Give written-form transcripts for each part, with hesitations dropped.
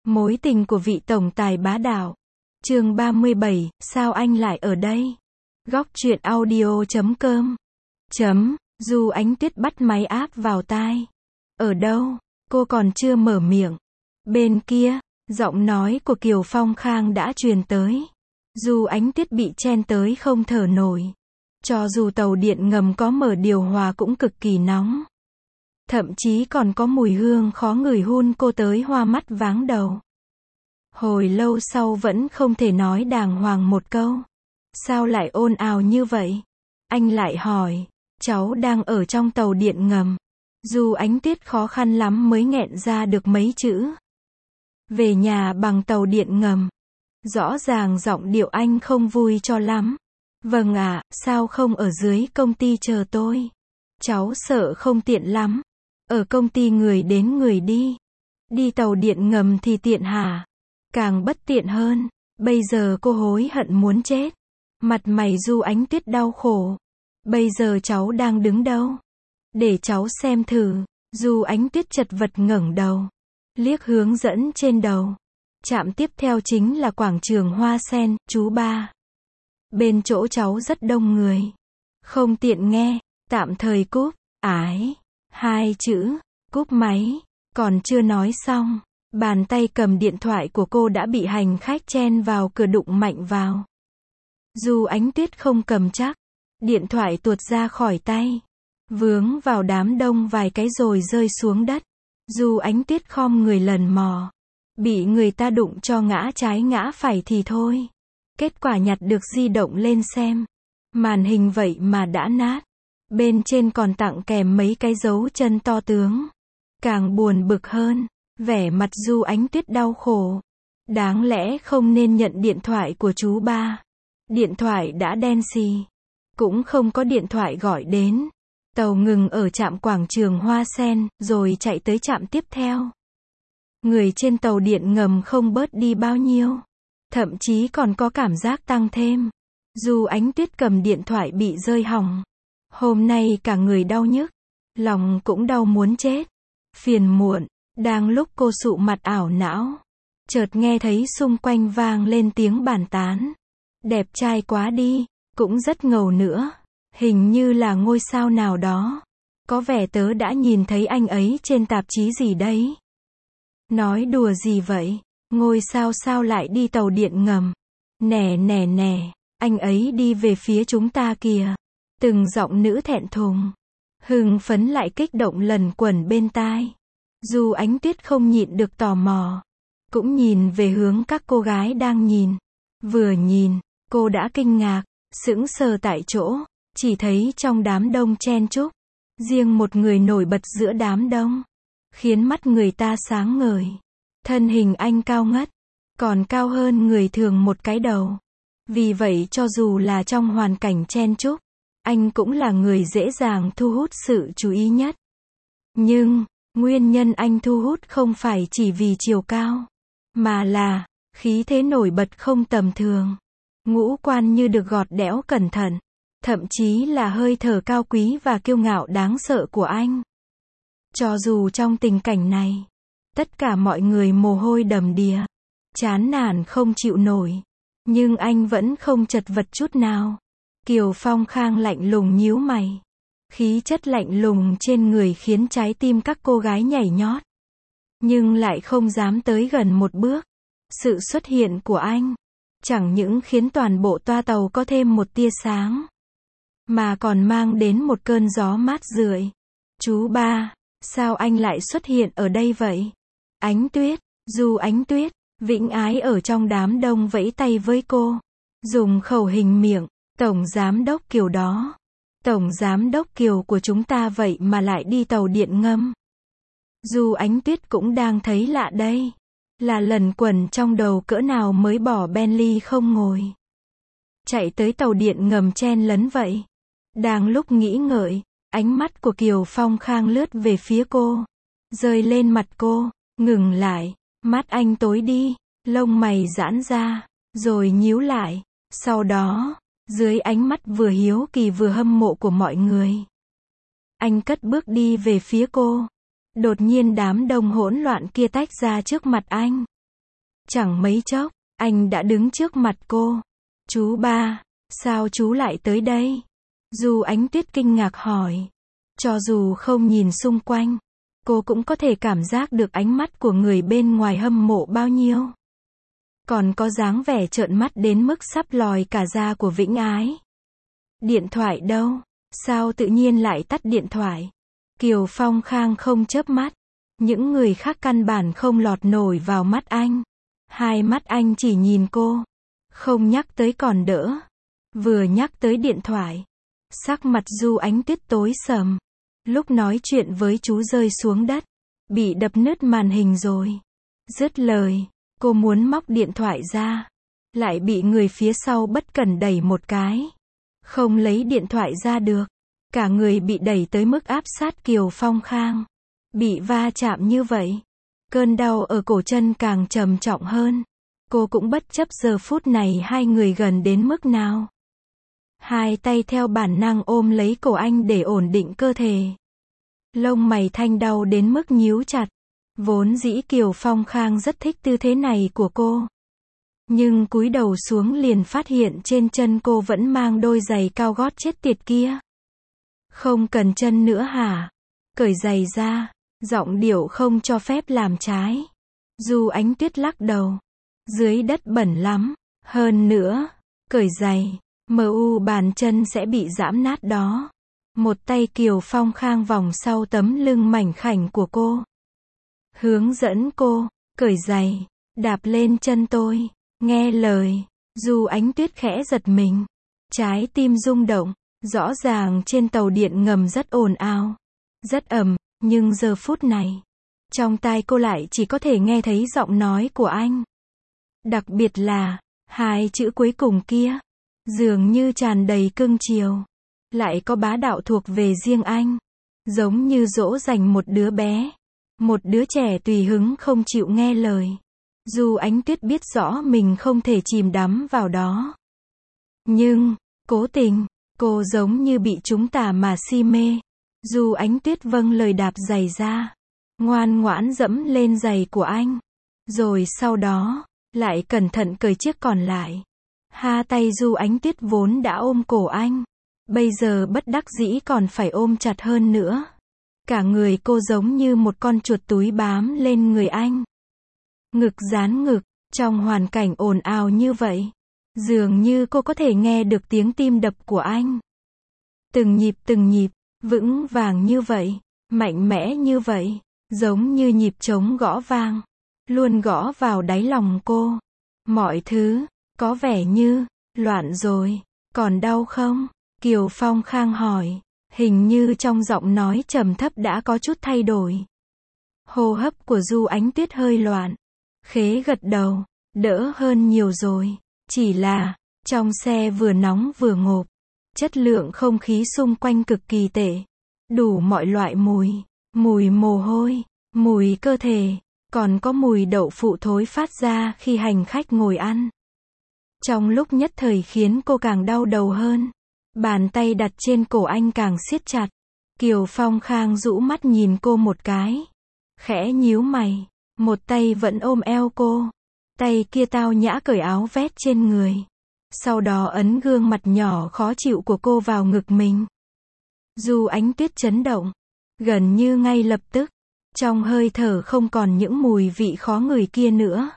Mối tình của vị tổng tài bá đạo. Chương 37, sao anh lại ở đây? Góc truyện audio.com. Du Ánh Tuyết bắt máy áp vào tai. Ở đâu? Cô còn chưa mở miệng. Bên kia, giọng nói của Kiều Phong Khang đã truyền tới. Du Ánh Tuyết bị chen tới không thở nổi. Cho dù tàu điện ngầm có mở điều hòa cũng cực kỳ nóng. Thậm chí còn có mùi hương khó ngửi hun cô tới hoa mắt váng đầu. Hồi lâu sau vẫn không thể nói đàng hoàng một câu. Sao lại ồn ào như vậy? Anh lại hỏi. Cháu đang ở trong tàu điện ngầm. Du Ánh Tuyết khó khăn lắm mới nghẹn ra được mấy chữ. Về nhà bằng tàu điện ngầm. Rõ ràng giọng điệu anh không vui cho lắm. Vâng ạ, sao không ở dưới công ty chờ tôi? Cháu sợ không tiện lắm. Ở công ty người đến người đi. Đi tàu điện ngầm thì tiện hả? Càng bất tiện hơn. Bây giờ cô hối hận muốn chết. Mặt mày Du Ánh Tuyết đau khổ. Bây giờ cháu đang đứng đâu? Để cháu xem thử. Du Ánh Tuyết chật vật ngẩng đầu. Liếc hướng dẫn trên đầu. Trạm tiếp theo chính là quảng trường Hoa Sen, chú ba. Bên chỗ cháu rất đông người. Không tiện nghe, tạm thời cúp. Ái. 2 chữ. Cúp máy. Còn chưa nói xong. Bàn tay cầm điện thoại của cô đã bị hành khách chen vào cửa đụng mạnh vào. Du Ánh Tuyết không cầm chắc. Điện thoại tuột ra khỏi tay. Vướng vào đám đông vài cái rồi rơi xuống đất. Du Ánh Tuyết khom người lần mò. Bị người ta đụng cho ngã trái ngã phải thì thôi. Kết quả nhặt được di động lên xem. Màn hình vậy mà đã nát. Bên trên còn tặng kèm mấy cái dấu chân to tướng. Càng buồn bực hơn. Vẻ mặt Du Ánh Tuyết đau khổ. Đáng lẽ không nên nhận điện thoại của chú ba. Điện thoại đã đen xì. Cũng không có điện thoại gọi đến. Tàu ngừng ở trạm quảng trường Hoa Sen, rồi chạy tới trạm tiếp theo. Người trên tàu điện ngầm không bớt đi bao nhiêu. Thậm chí còn có cảm giác tăng thêm. Du Ánh Tuyết cầm điện thoại bị rơi hỏng. Hôm nay cả người đau nhức. Lòng cũng đau muốn chết. Phiền muộn. Đang lúc cô sụ mặt ảo não. Chợt nghe thấy xung quanh vang lên tiếng bàn tán. Đẹp trai quá đi. Cũng rất ngầu nữa. Hình như là ngôi sao nào đó. Có vẻ tớ đã nhìn thấy anh ấy trên tạp chí gì đấy. Nói đùa gì vậy? Ngôi sao sao lại đi tàu điện ngầm? Nè, anh ấy đi về phía chúng ta kìa. Từng giọng nữ thẹn thùng. Hưng phấn lại kích động lần quẩn bên tai. Du Ánh Tuyết không nhịn được tò mò. Cũng nhìn về hướng các cô gái đang nhìn. Vừa nhìn, cô đã kinh ngạc, sững sờ tại chỗ. Chỉ thấy trong đám đông chen chúc. Riêng một người nổi bật giữa đám đông. Khiến mắt người ta sáng ngời. Thân hình anh cao ngất. Còn cao hơn người thường một cái đầu. Vì vậy cho dù là trong hoàn cảnh chen chúc, anh cũng là người dễ dàng thu hút sự chú ý nhất. Nhưng, nguyên nhân anh thu hút không phải chỉ vì chiều cao. Mà là, khí thế nổi bật không tầm thường. Ngũ quan như được gọt đẽo cẩn thận. Thậm chí là hơi thở cao quý và kiêu ngạo đáng sợ của anh. Cho dù trong tình cảnh này, tất cả mọi người mồ hôi đầm đìa, chán nản không chịu nổi, nhưng anh vẫn không chật vật chút nào. Kiều Phong Khang lạnh lùng nhíu mày. Khí chất lạnh lùng trên người khiến trái tim các cô gái nhảy nhót. Nhưng lại không dám tới gần một bước. Sự xuất hiện của anh, chẳng những khiến toàn bộ toa tàu có thêm một tia sáng, mà còn mang đến một cơn gió mát rượi. Chú ba, sao anh lại xuất hiện ở đây vậy? Ánh Tuyết, Du Ánh Tuyết, vĩnh ái ở trong đám đông vẫy tay với cô. Dùng khẩu hình miệng, Tổng Giám Đốc Kiều đó. Tổng Giám Đốc Kiều của chúng ta vậy mà lại đi tàu điện ngầm. Du Ánh Tuyết cũng đang thấy lạ đây. Là lần quẩn trong đầu cỡ nào mới bỏ Bentley không ngồi. Chạy tới tàu điện ngầm chen lấn vậy. Đang lúc nghĩ ngợi, ánh mắt của Kiều Phong Khang lướt về phía cô. Rơi lên mặt cô, ngừng lại, mắt anh tối đi, lông mày giãn ra, rồi nhíu lại. Sau đó, dưới ánh mắt vừa hiếu kỳ vừa hâm mộ của mọi người, anh cất bước đi về phía cô. Đột nhiên đám đông hỗn loạn kia tách ra trước mặt anh. Chẳng mấy chốc, anh đã đứng trước mặt cô. Chú ba, sao chú lại tới đây? Du Ánh Tuyết kinh ngạc hỏi. Cho dù không nhìn xung quanh, cô cũng có thể cảm giác được ánh mắt của người bên ngoài hâm mộ bao nhiêu. Còn có dáng vẻ trợn mắt đến mức sắp lòi cả da của Vĩnh Ái. Điện thoại đâu? Sao tự nhiên lại tắt điện thoại? Kiều Phong Khang không chớp mắt. Những người khác căn bản không lọt nổi vào mắt anh. Hai mắt anh chỉ nhìn cô. Không nhắc tới còn đỡ. Vừa nhắc tới điện thoại, sắc mặt Du Ánh Tuyết tối sầm. Lúc nói chuyện với chú rơi xuống đất, bị đập nứt màn hình rồi. Dứt lời, cô muốn móc điện thoại ra, lại bị người phía sau bất cẩn đẩy một cái. Không lấy điện thoại ra được. Cả người bị đẩy tới mức áp sát Kiều Phong Khang. Bị va chạm như vậy, cơn đau ở cổ chân càng trầm trọng hơn. Cô cũng bất chấp giờ phút này hai người gần đến mức nào. Hai tay theo bản năng ôm lấy cổ anh để ổn định cơ thể. Lông mày Thanh đau đến mức nhíu chặt. Vốn dĩ Kiều Phong Khang rất thích tư thế này của cô. Nhưng cúi đầu xuống liền phát hiện trên chân cô vẫn mang đôi giày cao gót chết tiệt kia. Không cần chân nữa hả? Cởi giày ra. Giọng điệu không cho phép làm trái. Du Ánh Tuyết lắc đầu. Dưới đất bẩn lắm. Hơn nữa, cởi giày, bàn chân sẽ bị giãm nát đó. Một tay Kiều Phong Khang vòng sau tấm lưng mảnh khảnh của cô. Hướng dẫn cô, cởi giày, đạp lên chân tôi. Nghe lời, Du Ánh Tuyết khẽ giật mình. Trái tim rung động. Rõ ràng trên tàu điện ngầm rất ồn ào, rất ầm, nhưng giờ phút này, trong tai cô lại chỉ có thể nghe thấy giọng nói của anh. Đặc biệt là, hai chữ cuối cùng kia, dường như tràn đầy cưng chiều, lại có bá đạo thuộc về riêng anh. Giống như dỗ dành một đứa bé, một đứa trẻ tùy hứng không chịu nghe lời. Du Ánh Tuyết biết rõ mình không thể chìm đắm vào đó. Nhưng, cố tình, cô giống như bị chúng tà mà si mê. Du Ánh Tuyết vâng lời đạp giày ra, ngoan ngoãn dẫm lên giày của anh. Rồi sau đó, lại cẩn thận cởi chiếc còn lại. Hai tay Du Ánh Tuyết vốn đã ôm cổ anh, bây giờ bất đắc dĩ còn phải ôm chặt hơn nữa. Cả người cô giống như một con chuột túi bám lên người anh. Ngực dán ngực, trong hoàn cảnh ồn ào như vậy, dường như cô có thể nghe được tiếng tim đập của anh. Từng nhịp, vững vàng như vậy, mạnh mẽ như vậy, giống như nhịp trống gõ vang, luôn gõ vào đáy lòng cô. Mọi thứ, có vẻ như, loạn rồi, còn đau không? Kiều Phong Khang hỏi, hình như trong giọng nói trầm thấp đã có chút thay đổi. Hô hấp của Du Ánh Tuyết hơi loạn. Khế gật đầu, đỡ hơn nhiều rồi, chỉ là, trong xe vừa nóng vừa ngộp. Chất lượng không khí xung quanh cực kỳ tệ. Đủ mọi loại mùi, mùi mồ hôi, mùi cơ thể, còn có mùi đậu phụ thối phát ra khi hành khách ngồi ăn. Trong lúc nhất thời khiến cô càng đau đầu hơn. Bàn tay đặt trên cổ anh càng siết chặt. Kiều Phong Khang rũ mắt nhìn cô một cái. Khẽ nhíu mày, một tay vẫn ôm eo cô. Tay kia tao nhã cởi áo vest trên người. Sau đó ấn gương mặt nhỏ khó chịu của cô vào ngực mình. Du Ánh Tuyết chấn động. Gần như ngay lập tức, trong hơi thở không còn những mùi vị khó ngửi kia nữa.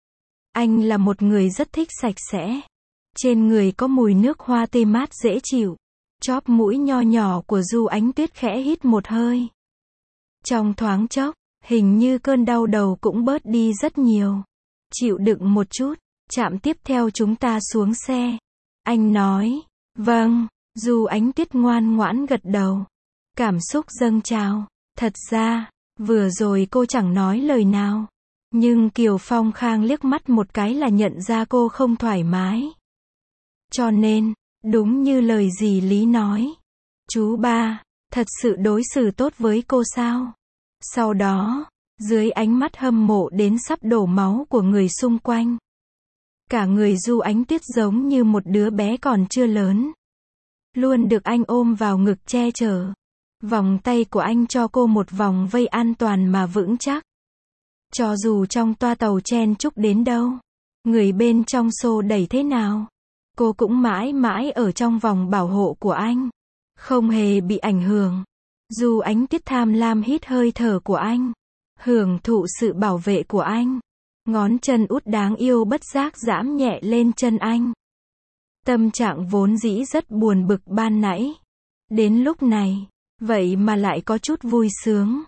Anh là một người rất thích sạch sẽ. Trên người có mùi nước hoa tươi mát dễ chịu. Chóp mũi nho nhỏ của Du Ánh Tuyết khẽ hít một hơi. Trong thoáng chốc, hình như cơn đau đầu cũng bớt đi rất nhiều. Chịu đựng một chút, trạm tiếp theo chúng ta xuống xe. Anh nói, vâng, Du Ánh Tuyết ngoan ngoãn gật đầu. Cảm xúc dâng trào. Thật ra, vừa rồi cô chẳng nói lời nào. Nhưng Kiều Phong Khang liếc mắt một cái là nhận ra cô không thoải mái. Cho nên, đúng như lời dì Lý nói. Chú ba, thật sự đối xử tốt với cô sao? Sau đó, dưới ánh mắt hâm mộ đến sắp đổ máu của người xung quanh, cả người Du Ánh Tuyết giống như một đứa bé còn chưa lớn. Luôn được anh ôm vào ngực che chở. Vòng tay của anh cho cô một vòng vây an toàn mà vững chắc. Cho dù trong toa tàu chen chúc đến đâu, người bên trong xô đẩy thế nào, cô cũng mãi mãi ở trong vòng bảo hộ của anh. Không hề bị ảnh hưởng. Du Ánh Tuyết tham lam hít hơi thở của anh. Hưởng thụ sự bảo vệ của anh. Ngón chân út đáng yêu bất giác giãm nhẹ lên chân anh. Tâm trạng vốn dĩ rất buồn bực ban nãy. Đến lúc này, vậy mà lại có chút vui sướng.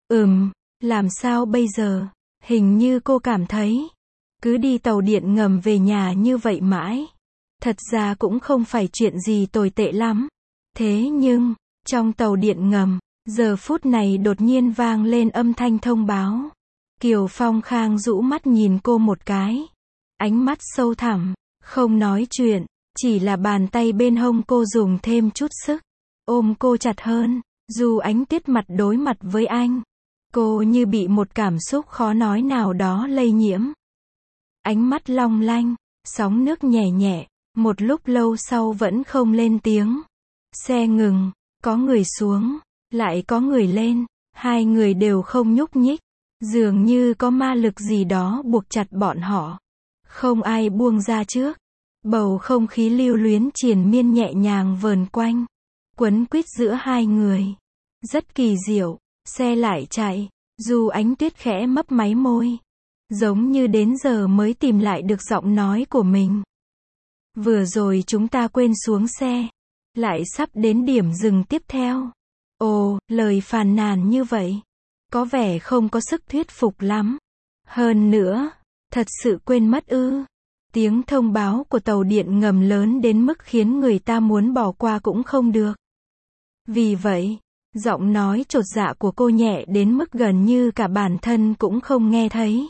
Làm sao bây giờ? Hình như cô cảm thấy, cứ đi tàu điện ngầm về nhà như vậy mãi. Thật ra cũng không phải chuyện gì tồi tệ lắm. Thế nhưng, trong tàu điện ngầm, giờ phút này đột nhiên vang lên âm thanh thông báo. Kiều Phong Khang rũ mắt nhìn cô một cái. Ánh mắt sâu thẳm, không nói chuyện, chỉ là bàn tay bên hông cô dùng thêm chút sức. Ôm cô chặt hơn, Du Ánh Tuyết mặt đối mặt với anh. Cô như bị một cảm xúc khó nói nào đó lây nhiễm. Ánh mắt long lanh, sóng nước nhẹ nhẹ, một lúc lâu sau vẫn không lên tiếng. Xe ngừng, có người xuống, lại có người lên, hai người đều không nhúc nhích. Dường như có ma lực gì đó buộc chặt bọn họ. Không ai buông ra trước. Bầu không khí lưu luyến triền miên nhẹ nhàng vờn quanh, quấn quýt giữa hai người. Rất kỳ diệu, xe lại chạy, Du Ánh Tuyết khẽ mấp máy môi. Giống như đến giờ mới tìm lại được giọng nói của mình. Vừa rồi chúng ta quên xuống xe, lại sắp đến điểm dừng tiếp theo. Ồ, lời phàn nàn như vậy, có vẻ không có sức thuyết phục lắm. Hơn nữa, thật sự quên mất ư? Tiếng thông báo của tàu điện ngầm lớn đến mức khiến người ta muốn bỏ qua cũng không được. Vì vậy, giọng nói chột dạ của cô nhẹ đến mức gần như cả bản thân cũng không nghe thấy.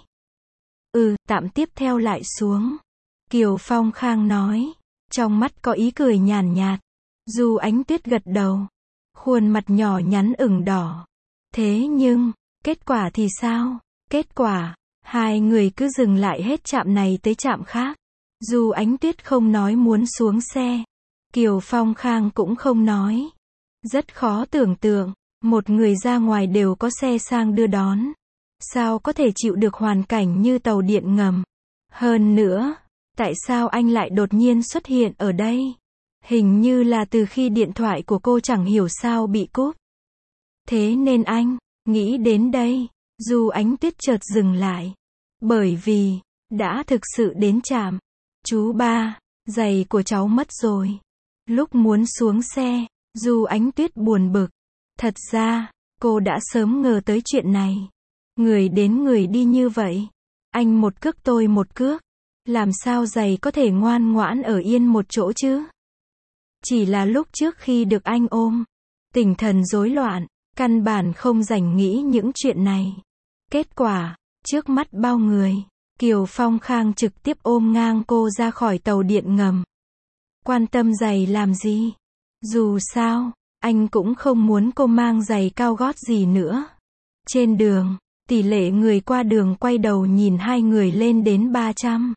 Tạm tiếp theo lại xuống. Kiều Phong Khang nói, trong mắt có ý cười nhàn nhạt. Du Ánh Tuyết gật đầu, khuôn mặt nhỏ nhắn ửng đỏ. Thế nhưng, kết quả thì sao? Kết quả, hai người cứ dừng lại hết trạm này tới trạm khác. Du Ánh Tuyết không nói muốn xuống xe. Kiều Phong Khang cũng không nói. Rất khó tưởng tượng, một người ra ngoài đều có xe sang đưa đón. Sao có thể chịu được hoàn cảnh như tàu điện ngầm? Hơn nữa, tại sao anh lại đột nhiên xuất hiện ở đây? Hình như là từ khi điện thoại của cô chẳng hiểu sao bị cúp. Thế nên anh, nghĩ đến đây, Du Ánh Tuyết chợt dừng lại. Bởi vì, đã thực sự đến trạm. Chú ba, giày của cháu mất rồi. Lúc muốn xuống xe, Du Ánh Tuyết buồn bực. Thật ra, cô đã sớm ngờ tới chuyện này. Người đến người đi như vậy. Anh một cước tôi một cước. Làm sao giày có thể ngoan ngoãn ở yên một chỗ chứ? Chỉ là lúc trước khi được anh ôm, tinh thần rối loạn, căn bản không rảnh nghĩ những chuyện này. Kết quả, trước mắt bao người, Kiều Phong Khang trực tiếp ôm ngang cô ra khỏi tàu điện ngầm. Quan tâm giày làm gì? Dù sao, anh cũng không muốn cô mang giày cao gót gì nữa. Trên đường, tỷ lệ người qua đường quay đầu nhìn hai người lên đến 300.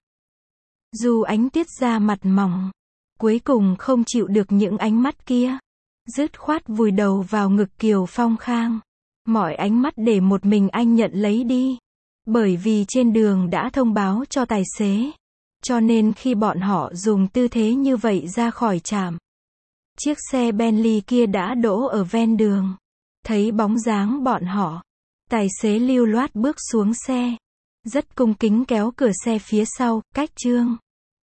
Du Ánh Tuyết da mặt mỏng, cuối cùng không chịu được những ánh mắt kia. Dứt khoát vùi đầu vào ngực Kiều Phong Khang. Mọi ánh mắt để một mình anh nhận lấy đi. Bởi vì trên đường đã thông báo cho tài xế. Cho nên khi bọn họ dùng tư thế như vậy ra khỏi trạm, chiếc xe Bentley kia đã đỗ ở ven đường. Thấy bóng dáng bọn họ, tài xế lưu loát bước xuống xe. Rất cung kính kéo cửa xe phía sau, cách Trương